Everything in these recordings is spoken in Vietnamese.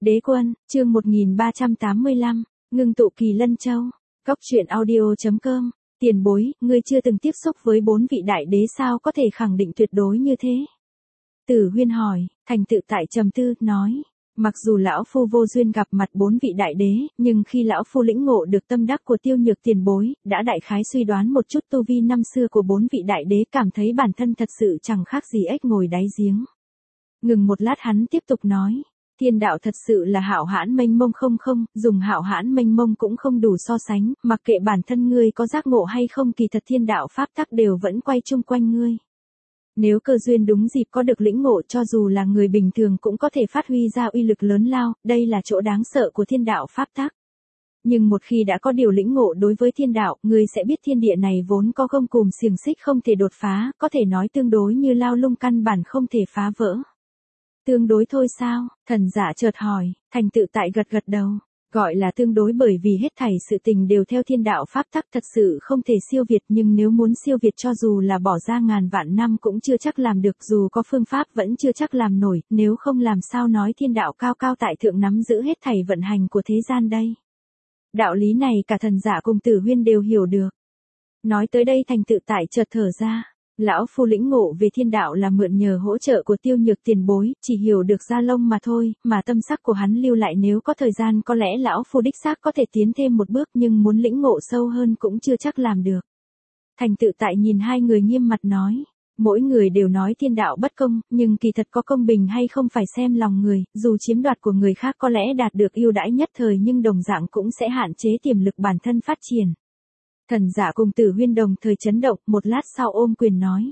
Đế quân, chương 1385, ngưng tụ Kỳ Lân Châu. Góc truyện audio.com. Tiền bối, ngươi chưa từng tiếp xúc với 4 vị đại đế sao có thể khẳng định tuyệt đối như thế? Tử Huyên hỏi, Thành Tự Tại trầm tư, nói. Mặc dù lão phu vô duyên gặp mặt 4 vị đại đế, nhưng khi lão phu lĩnh ngộ được tâm đắc của Tiêu Nhược tiền bối, đã đại khái suy đoán một chút tu vi năm xưa của 4 vị đại đế, cảm thấy bản thân thật sự chẳng khác gì ếch ngồi đáy giếng. Ngừng một lát hắn tiếp tục nói. Thiên đạo thật sự là hạo hãn mênh mông không, dùng hạo hãn mênh mông cũng không đủ so sánh, mặc kệ bản thân ngươi có giác ngộ hay không, kỳ thật thiên đạo pháp tắc đều vẫn quay chung quanh ngươi. Nếu cơ duyên đúng dịp có được lĩnh ngộ, cho dù là người bình thường cũng có thể phát huy ra uy lực lớn lao, đây là chỗ đáng sợ của thiên đạo pháp tắc. Nhưng một khi đã có điều lĩnh ngộ đối với thiên đạo, ngươi sẽ biết thiên địa này vốn có gông cùm xiềng xích không thể đột phá, có thể nói tương đối như lao lung căn bản không thể phá vỡ. Tương đối thôi sao? Thần giả chợt hỏi. Thành Tự Tại gật gật đầu. Gọi là tương đối bởi vì hết thảy sự tình đều theo thiên đạo pháp tắc, thật sự không thể siêu việt, nhưng nếu muốn siêu việt cho dù là bỏ ra ngàn vạn năm cũng chưa chắc làm được, dù có phương pháp vẫn chưa chắc làm nổi, nếu không làm sao nói thiên đạo cao cao tại thượng nắm giữ hết thảy vận hành của thế gian đây. Đạo lý này cả thần giả cùng Tử Huyên đều hiểu được. Nói tới đây Thành Tự Tại chợt thở ra. Lão phu lĩnh ngộ về thiên đạo là mượn nhờ hỗ trợ của Tiêu Nhược tiền bối, chỉ hiểu được da lông mà thôi, mà tâm sắc của hắn lưu lại, nếu có thời gian có lẽ lão phu đích xác có thể tiến thêm một bước, nhưng muốn lĩnh ngộ sâu hơn cũng chưa chắc làm được. Thành Tự Tại nhìn hai người nghiêm mặt nói, mỗi người đều nói thiên đạo bất công, nhưng kỳ thật có công bình hay không phải xem lòng người, dù chiếm đoạt của người khác có lẽ đạt được ưu đãi nhất thời nhưng đồng dạng cũng sẽ hạn chế tiềm lực bản thân phát triển. Thần giả cùng Tử Huyên đồng thời chấn động, một lát sau ôm quyền nói.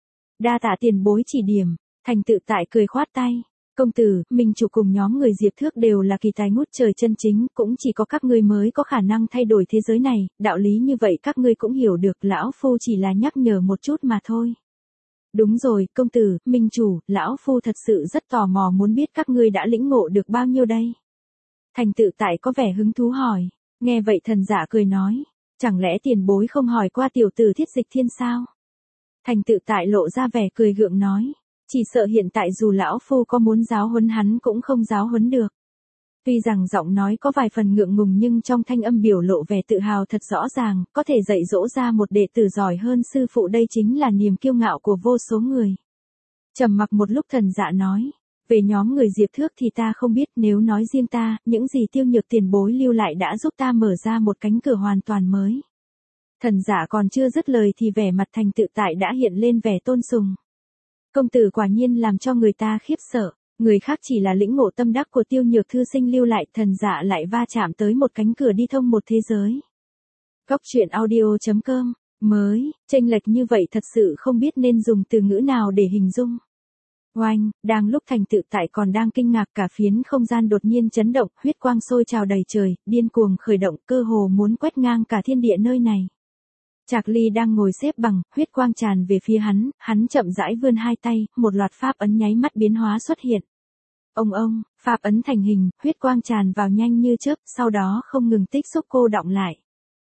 Đa tạ tiền bối chỉ điểm. Thành Tự Tại cười khoát tay. Công tử, Minh Chủ cùng nhóm người Diệp Thước đều là kỳ tài ngút trời chân chính, cũng chỉ có các ngươi mới có khả năng thay đổi thế giới này, đạo lý như vậy các ngươi cũng hiểu được, lão phu chỉ là nhắc nhở một chút mà thôi. Đúng rồi, công tử, Minh Chủ, lão phu thật sự rất tò mò muốn biết các ngươi đã lĩnh ngộ được bao nhiêu đây? Thành Tự Tại có vẻ hứng thú hỏi. Nghe vậy thần giả cười nói. Chẳng lẽ tiền bối không hỏi qua tiểu tử Thiết Dịch Thiên sao? Thành Tự Tại lộ ra vẻ cười gượng nói. Chỉ sợ hiện tại dù lão phu có muốn giáo huấn hắn cũng không giáo huấn được. Tuy rằng giọng nói có vài phần ngượng ngùng nhưng trong thanh âm biểu lộ vẻ tự hào thật rõ ràng, có thể dạy dỗ ra một đệ tử giỏi hơn sư phụ, đây chính là niềm kiêu ngạo của vô số người. Trầm mặc một lúc thần dạ nói. Về nhóm người Diệp Thước thì ta không biết, nếu nói riêng ta, những gì Tiêu Nhược tiền bối lưu lại đã giúp ta mở ra một cánh cửa hoàn toàn mới. Thần giả còn chưa dứt lời thì vẻ mặt Thành Tự Tại đã hiện lên vẻ tôn sùng. Công tử quả nhiên làm cho người ta khiếp sợ, người khác chỉ là lĩnh ngộ tâm đắc của Tiêu Nhược thư sinh lưu lại, thần giả lại va chạm tới một cánh cửa đi thông một thế giới. Góc truyện audio.com. Mới, chênh lệch như vậy thật sự không biết nên dùng từ ngữ nào để hình dung. Oanh, đang lúc Thành Tự Tại còn đang kinh ngạc, cả phiến không gian đột nhiên chấn động, huyết quang sôi trào đầy trời, điên cuồng khởi động, cơ hồ muốn quét ngang cả thiên địa nơi này. Trạc Ly đang ngồi xếp bằng, huyết quang tràn về phía hắn chậm rãi vươn hai tay, một loạt pháp ấn nháy mắt biến hóa xuất hiện. Ông, pháp ấn thành hình, huyết quang tràn vào nhanh như chớp, sau đó không ngừng tích xúc cô đọng lại.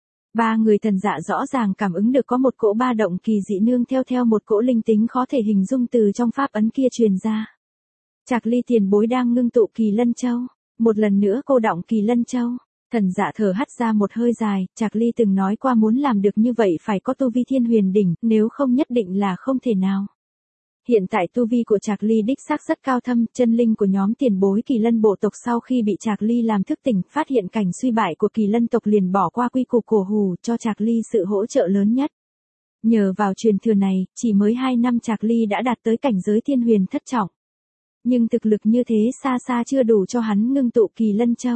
Ba người thần dạ rõ ràng cảm ứng được có một cỗ ba động kỳ dị nương theo một cỗ linh tính khó thể hình dung từ trong pháp ấn kia truyền ra. Trạc Ly tiền bối đang ngưng tụ Kỳ Lân Châu. Một lần nữa cô đọng Kỳ Lân Châu. Thần dạ thở hắt ra một hơi dài, Trạc Ly từng nói qua muốn làm được như vậy phải có tu vi Thiên Huyền đỉnh, nếu không nhất định là không thể nào. Hiện tại tu vi của Trạc Ly đích xác rất cao thâm, chân linh của nhóm tiền bối Kỳ Lân bộ tộc sau khi bị Trạc Ly làm thức tỉnh, phát hiện cảnh suy bại của Kỳ Lân tộc liền bỏ qua quy củ cổ hủ, cho Trạc Ly sự hỗ trợ lớn nhất. Nhờ vào truyền thừa này, chỉ mới 2 năm Trạc Ly đã đạt tới cảnh giới Thiên Huyền thất trọng. Nhưng thực lực như thế xa xa chưa đủ cho hắn ngưng tụ Kỳ Lân Châu.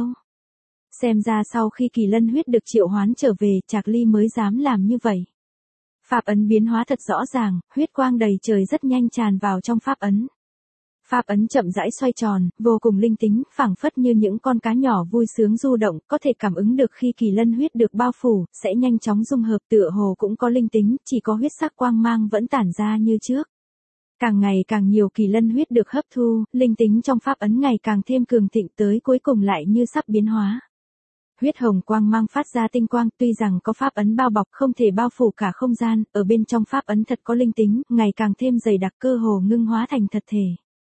Xem ra sau khi Kỳ Lân huyết được triệu hoán trở về, Trạc Ly mới dám làm như vậy. Pháp ấn biến hóa thật rõ ràng, huyết quang đầy trời rất nhanh tràn vào trong pháp ấn. Pháp ấn chậm rãi xoay tròn, vô cùng linh tính, phảng phất như những con cá nhỏ vui sướng du động, có thể cảm ứng được khi Kỳ Lân huyết được bao phủ, sẽ nhanh chóng dung hợp, tựa hồ cũng có linh tính, chỉ có huyết sắc quang mang vẫn tản ra như trước. Càng ngày càng nhiều Kỳ Lân huyết được hấp thu, linh tính trong pháp ấn ngày càng thêm cường thịnh, tới cuối cùng lại như sắp biến hóa. Huyết hồng quang mang phát ra tinh quang, tuy rằng có pháp ấn bao bọc không thể bao phủ cả không gian, ở bên trong pháp ấn thật có linh tính, ngày càng thêm dày đặc, cơ hồ ngưng hóa thành thật thể.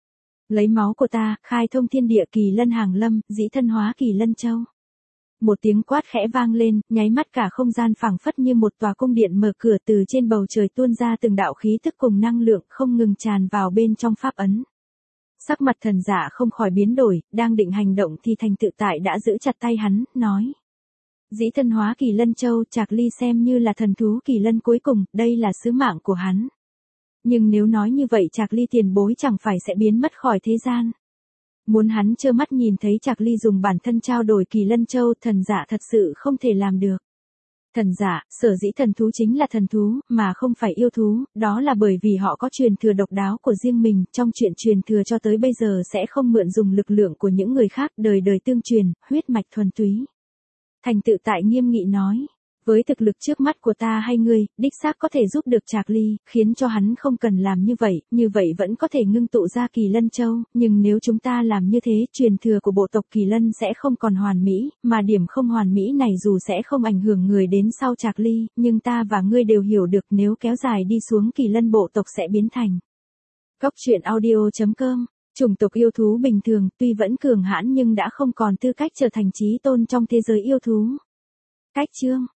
Lấy máu của ta, khai thông thiên địa kỳ lân hàng lâm, dĩ thân hóa kỳ lân châu. Một tiếng quát khẽ vang lên, nháy mắt cả không gian phảng phất như một tòa cung điện mở cửa, từ trên bầu trời tuôn ra từng đạo khí tức cùng năng lượng không ngừng tràn vào bên trong pháp ấn. Sắc mặt Thần Dạ không khỏi biến đổi, đang định hành động thì Thành Tự Tại đã giữ chặt tay hắn, nói. Dĩ thân hóa kỳ lân châu, Trạc Ly xem như là thần thú kỳ lân cuối cùng, đây là sứ mạng của hắn. Nhưng nếu nói như vậy Trạc Ly tiền bối chẳng phải sẽ biến mất khỏi thế gian. Muốn hắn trơ mắt nhìn thấy Trạc Ly dùng bản thân trao đổi kỳ lân châu, Thần Dạ thật sự không thể làm được. Thần Dạ, sở dĩ thần thú chính là thần thú, mà không phải yêu thú, đó là bởi vì họ có truyền thừa độc đáo của riêng mình, trong chuyện truyền thừa cho tới bây giờ sẽ không mượn dùng lực lượng của những người khác, đời đời tương truyền, huyết mạch thuần túy. Thành Tự Tại nghiêm nghị nói, với thực lực trước mắt của ta hay ngươi, đích xác có thể giúp được Trạc Ly, khiến cho hắn không cần làm như vậy vẫn có thể ngưng tụ ra kỳ lân châu, nhưng nếu chúng ta làm như thế, truyền thừa của bộ tộc kỳ lân sẽ không còn hoàn mỹ, mà điểm không hoàn mỹ này dù sẽ không ảnh hưởng người đến sau Trạc Ly, nhưng ta và ngươi đều hiểu được nếu kéo dài đi xuống kỳ lân bộ tộc sẽ biến thành. Cốc truyện audio.com. Chủng tộc yêu thú bình thường, tuy vẫn cường hãn nhưng đã không còn tư cách trở thành chí tôn trong thế giới yêu thú. Cách chương